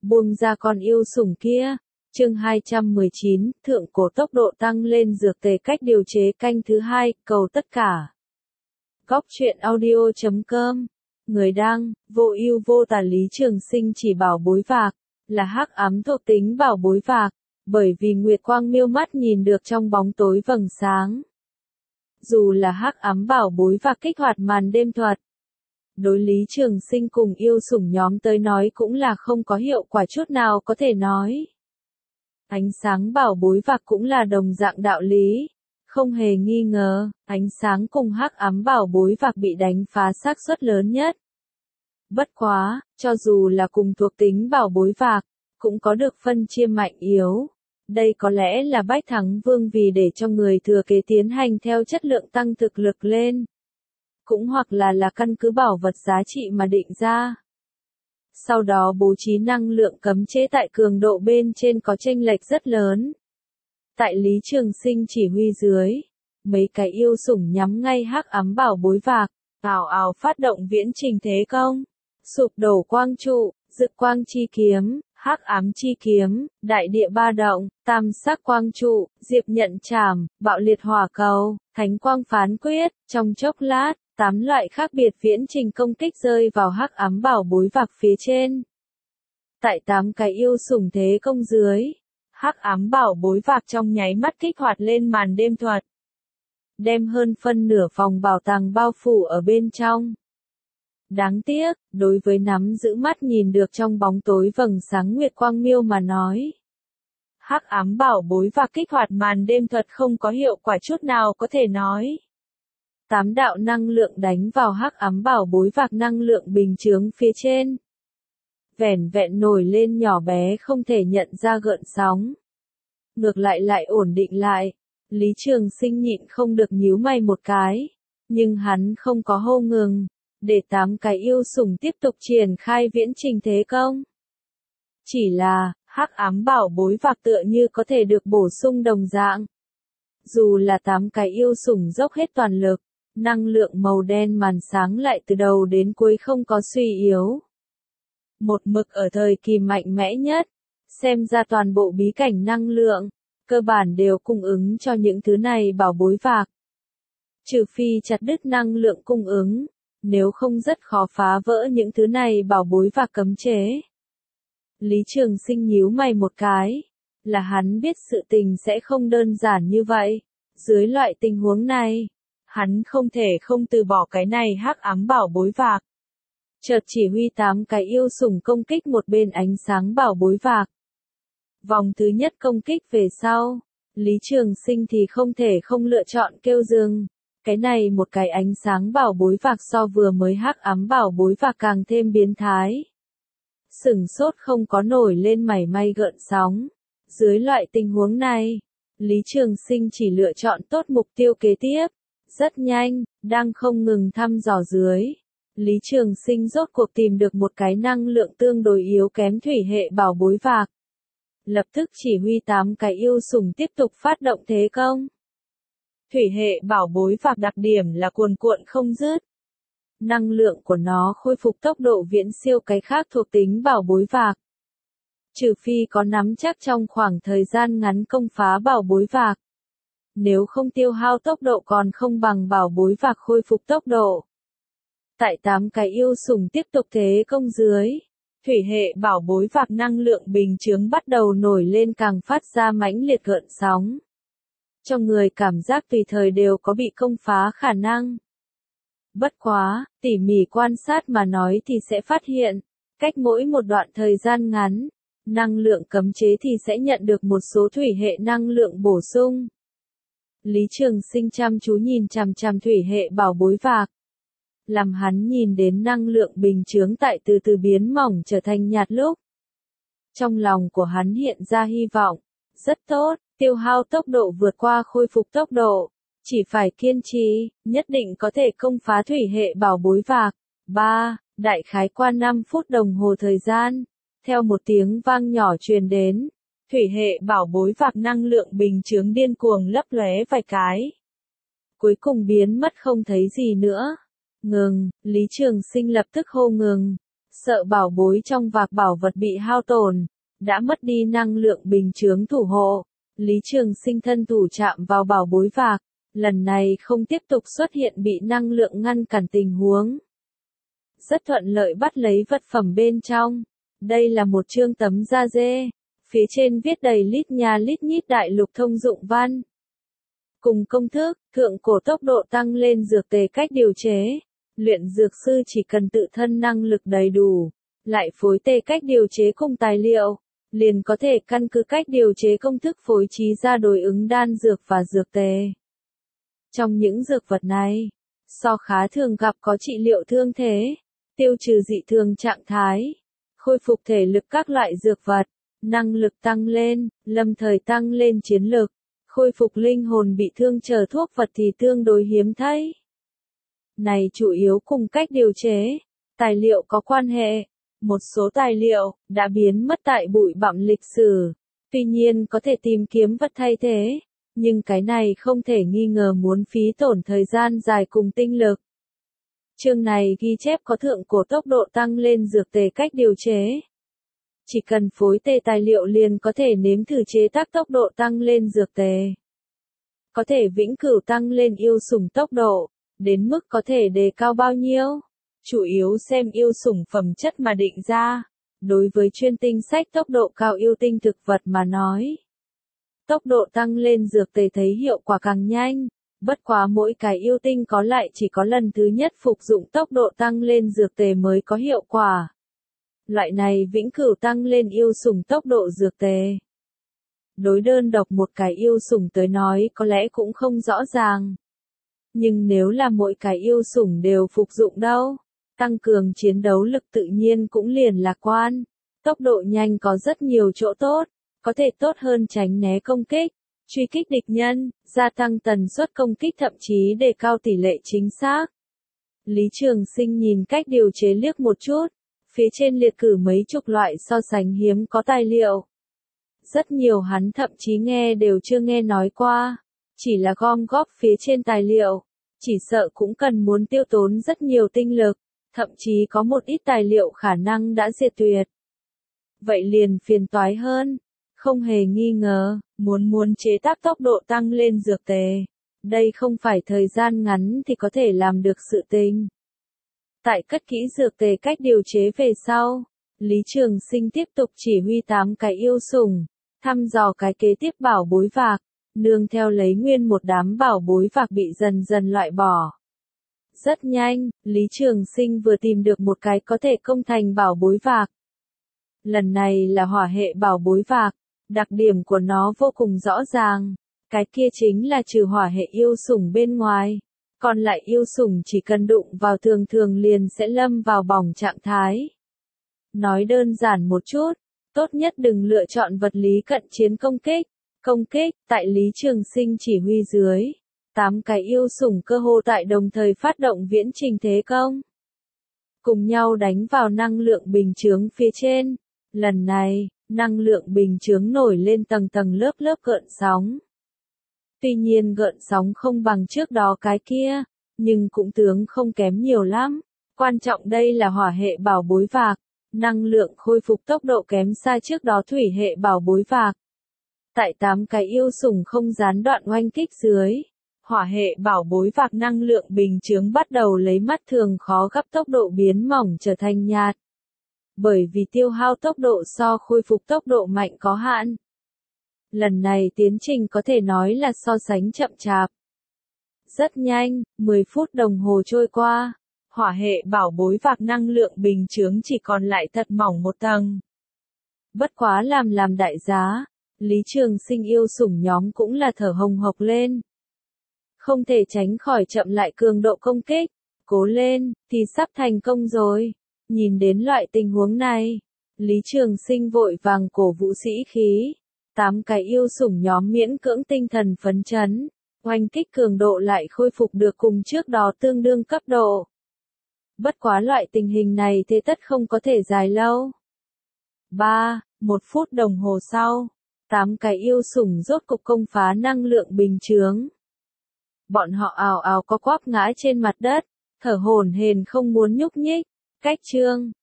Buông ra con yêu sủng kia. Chương 219, thượng cổ tốc độ tăng lên dược tề cách điều chế canh thứ 2, cầu tất cả. Góc truyện audio.com. Người đăng, vô ưu vô tà. Lý Trường Sinh chỉ bảo bối vạc, là hắc ám thuộc tính bảo bối vạc, bởi vì nguyệt quang miêu mắt nhìn được trong bóng tối vầng sáng. Dù là hắc ám bảo bối vạc kích hoạt màn đêm thuật, đối Lý Trường Sinh cùng yêu sủng nhóm tới nói cũng là không có hiệu quả chút nào có thể nói. Ánh sáng bảo bối vạc cũng là đồng dạng đạo lý. Không hề nghi ngờ, ánh sáng cùng hắc ám bảo bối vạc bị đánh phá xác suất lớn nhất. Bất quá, cho dù là cùng thuộc tính bảo bối vạc, cũng có được phân chia mạnh yếu. Đây có lẽ là bách thắng vương vì để cho người thừa kế tiến hành theo chất lượng tăng thực lực lên. Cũng hoặc là căn cứ bảo vật giá trị mà định ra. Sau đó bố trí năng lượng cấm chế tại cường độ bên trên có chênh lệch rất lớn. Tại Lý Trường Sinh chỉ huy dưới, mấy cái yêu sủng nhắm ngay hắc ám bảo bối vạc, ào ào phát động viễn trình thế công. Sụp đổ quang trụ, dự quang chi kiếm, hắc ám chi kiếm, đại địa ba động, tam sắc quang trụ, diệp nhận trảm, bạo liệt hỏa cầu, thánh quang phán quyết. Trong chốc lát, 8 loại khác biệt viễn trình công kích rơi vào hắc ám bảo bối vạc phía trên. Tại 8 cái yêu sủng thế công dưới, hắc ám bảo bối vạc trong nháy mắt kích hoạt lên màn đêm thuật, đem hơn phân nửa phòng bảo tàng bao phủ ở bên trong. Đáng tiếc, đối với nắm giữ mắt nhìn được trong bóng tối vầng sáng nguyệt quang miêu mà nói, hắc ám bảo bối vạc kích hoạt màn đêm thuật không có hiệu quả chút nào có thể nói. 8 đạo năng lượng đánh vào hắc ám bảo bối vạc năng lượng bình chướng phía trên. Vẻn vẹn nổi lên nhỏ bé không thể nhận ra gợn sóng. Ngược lại ổn định lại. Lý Trường Sinh nhịn không được nhíu mày một cái. Nhưng hắn không có hô ngừng. Để 8 cái yêu sủng tiếp tục triển khai viễn trình thế công. Chỉ là, hắc ám bảo bối vạc tựa như có thể được bổ sung đồng dạng. Dù là 8 cái yêu sủng dốc hết toàn lực, năng lượng màu đen màn sáng lại từ đầu đến cuối không có suy yếu. Một mực ở thời kỳ mạnh mẽ nhất, xem ra toàn bộ bí cảnh năng lượng, cơ bản đều cung ứng cho những thứ này bảo bối vạc. Trừ phi chặt đứt năng lượng cung ứng, nếu không rất khó phá vỡ những thứ này bảo bối vạc cấm chế. Lý Trường Sinh nhíu mày một cái, là hắn biết sự tình sẽ không đơn giản như vậy. Dưới loại tình huống này, hắn không thể không từ bỏ cái này hắc ám bảo bối vạc. Chợt chỉ huy 8 cái yêu sủng công kích một bên ánh sáng bảo bối vạc. Vòng thứ nhất công kích về sau, Lý Trường Sinh thì không thể không lựa chọn kêu dừng. Cái này một cái ánh sáng bảo bối vạc so vừa mới hắc ám bảo bối vạc càng thêm biến thái. Sửng sốt không có nổi lên mảy may gợn sóng. Dưới loại tình huống này, Lý Trường Sinh chỉ lựa chọn tốt mục tiêu kế tiếp. Rất nhanh, đang không ngừng thăm dò dưới. Lý Trường Sinh rốt cuộc tìm được một cái năng lượng tương đối yếu kém thủy hệ bảo bối vạc. Lập tức chỉ huy 8 cái yêu sủng tiếp tục phát động thế công. Thủy hệ bảo bối vạc đặc điểm là cuồn cuộn không dứt. Năng lượng của nó khôi phục tốc độ viễn siêu cái khác thuộc tính bảo bối vạc. Trừ phi có nắm chắc trong khoảng thời gian ngắn công phá bảo bối vạc. Nếu không tiêu hao tốc độ còn không bằng bảo bối vạc khôi phục tốc độ. Tại 8 cái yêu sủng tiếp tục thế công dưới, thủy hệ bảo bối vạc năng lượng bình chướng bắt đầu nổi lên càng phát ra mãnh liệt gợn sóng. Cho người cảm giác tùy thời đều có bị công phá khả năng. Bất quá, tỉ mỉ quan sát mà nói thì sẽ phát hiện, cách mỗi một đoạn thời gian ngắn, năng lượng cấm chế thì sẽ nhận được một số thủy hệ năng lượng bổ sung. Lý Trường Sinh chăm chú nhìn chằm chằm thủy hệ bảo bối vạc. Làm hắn nhìn đến năng lượng bình chướng tại từ từ biến mỏng trở thành nhạt lúc. Trong lòng của hắn hiện ra hy vọng. Rất tốt, tiêu hao tốc độ vượt qua khôi phục tốc độ. Chỉ phải kiên trì, nhất định có thể công phá thủy hệ bảo bối vạc. 3. Đại khái qua 5 phút đồng hồ thời gian. Theo một tiếng vang nhỏ truyền đến. Thủy hệ bảo bối vạc năng lượng bình chướng điên cuồng lấp lóe vài cái. Cuối cùng biến mất không thấy gì nữa. Ngừng, Lý Trường Sinh lập tức hô ngừng. sợ bảo bối trong vạc bảo vật bị hao tổn, đã mất đi năng lượng bình chướng thủ hộ. Lý Trường Sinh thân thủ chạm vào bảo bối vạc, lần này không tiếp tục xuất hiện bị năng lượng ngăn cản tình huống. Rất thuận lợi bắt lấy vật phẩm bên trong. Đây là một chương tấm da dê, phía trên viết đầy lít nha lít nhít đại lục thông dụng văn. Cùng công thức, thượng cổ tốc độ tăng lên dược tề cách điều chế. Luyện dược sư chỉ cần tự thân năng lực đầy đủ, lại phối tề cách điều chế cùng tài liệu, liền có thể căn cứ cách điều chế công thức phối trí ra đối ứng đan dược và dược tề. Trong những dược vật này, so khá thường gặp có trị liệu thương thế, tiêu trừ dị thường trạng thái, khôi phục thể lực các loại dược vật, năng lực tăng lên, lâm thời tăng lên chiến lực, khôi phục linh hồn bị thương chờ thuốc vật thì tương đối hiếm thấy. Này chủ yếu cùng cách điều chế, tài liệu có quan hệ. Một số tài liệu đã biến mất tại bụi bặm lịch sử, tuy nhiên có thể tìm kiếm vật thay thế, nhưng cái này không thể nghi ngờ muốn phí tổn thời gian dài cùng tinh lực. Chương này ghi chép có thượng cổ tốc độ tăng lên dược tề cách điều chế. Chỉ cần phối tề tài liệu liền có thể nếm thử chế tác tốc độ tăng lên dược tề. Có thể vĩnh cửu tăng lên yêu sủng tốc độ, đến mức có thể đề cao bao nhiêu? Chủ yếu xem yêu sủng phẩm chất mà định ra. Đối với chuyên tinh sách tốc độ cao yêu tinh thực vật mà nói, tốc độ tăng lên dược tề thấy hiệu quả càng nhanh. Bất quá mỗi cái yêu tinh có lại chỉ có lần thứ nhất phục dụng tốc độ tăng lên dược tề mới có hiệu quả. Loại này vĩnh cửu tăng lên yêu sủng tốc độ dược tề. Đối đơn độc một cái yêu sủng tới nói có lẽ cũng không rõ ràng. Nhưng nếu là mỗi cái yêu sủng đều phục dụng đâu, tăng cường chiến đấu lực tự nhiên cũng liền lạc quan. Tốc độ nhanh có rất nhiều chỗ tốt, có thể tốt hơn tránh né công kích, truy kích địch nhân, gia tăng tần suất công kích thậm chí đề cao tỷ lệ chính xác. Lý Trường Sinh nhìn cách điều chế liếc một chút, phía trên liệt cử mấy chục loại so sánh hiếm có tài liệu. Rất nhiều hắn thậm chí nghe đều chưa nghe nói qua, chỉ là gom góp phía trên tài liệu, chỉ sợ cũng cần muốn tiêu tốn rất nhiều tinh lực, thậm chí có một ít tài liệu khả năng đã diệt tuyệt. Vậy liền phiền toái hơn, không hề nghi ngờ, muốn chế tác tốc độ tăng lên dược tề. Đây không phải thời gian ngắn thì có thể làm được sự tình. Tại cất kỹ dược tề cách điều chế về sau, Lý Trường Sinh tiếp tục chỉ huy 8 cái yêu sủng, thăm dò cái kế tiếp bảo bối vạc, nương theo lấy nguyên một đám bảo bối vạc bị dần dần loại bỏ. Rất nhanh, Lý Trường Sinh vừa tìm được một cái có thể công thành bảo bối vạc. Lần này là hỏa hệ bảo bối vạc, đặc điểm của nó vô cùng rõ ràng, cái kia chính là trừ hỏa hệ yêu sủng bên ngoài, còn lại yêu sủng chỉ cần đụng vào thường thường liền sẽ lâm vào bỏng trạng thái. Nói đơn giản một chút, tốt nhất đừng lựa chọn vật lý cận chiến công kích. Công kích, tại Lý Trường Sinh chỉ huy dưới, 8 cái yêu sủng cơ hồ tại đồng thời phát động viễn trình thế công. Cùng nhau đánh vào năng lượng bình chướng phía trên. Lần này, năng lượng bình chướng nổi lên tầng tầng lớp lớp gợn sóng. Tuy nhiên gợn sóng không bằng trước đó cái kia, nhưng cũng tướng không kém nhiều lắm. Quan trọng đây là hỏa hệ bảo bối vạc, năng lượng khôi phục tốc độ kém xa trước đó thủy hệ bảo bối vạc. Tại 8 cái yêu sủng không gián đoạn oanh kích dưới, hỏa hệ bảo bối vạc năng lượng bình chướng bắt đầu lấy mắt thường khó gấp tốc độ biến mỏng trở thành nhạt. Bởi vì tiêu hao tốc độ so khôi phục tốc độ mạnh có hạn. Lần này tiến trình có thể nói là so sánh chậm chạp. Rất nhanh, 10 phút đồng hồ trôi qua, hỏa hệ bảo bối vạc năng lượng bình chướng chỉ còn lại thật mỏng một tầng. Bất quá làm đại giá, Lý Trường Sinh yêu sủng nhóm cũng là thở hồng hộc lên. Không thể tránh khỏi chậm lại cường độ công kích, cố lên, thì sắp thành công rồi. Nhìn đến loại tình huống này, Lý Trường Sinh vội vàng cổ vũ sĩ khí. 8 cái yêu sủng nhóm miễn cưỡng tinh thần phấn chấn, oanh kích cường độ lại khôi phục được cùng trước đó tương đương cấp độ. Bất quá loại tình hình này thế tất không có thể dài lâu. 1 phút đồng hồ sau, 8 cái yêu sủng rốt cục công phá năng lượng bình chướng. Bọn họ ào ào co quắp ngã trên mặt đất, thở hổn hển không muốn nhúc nhích. Cách chương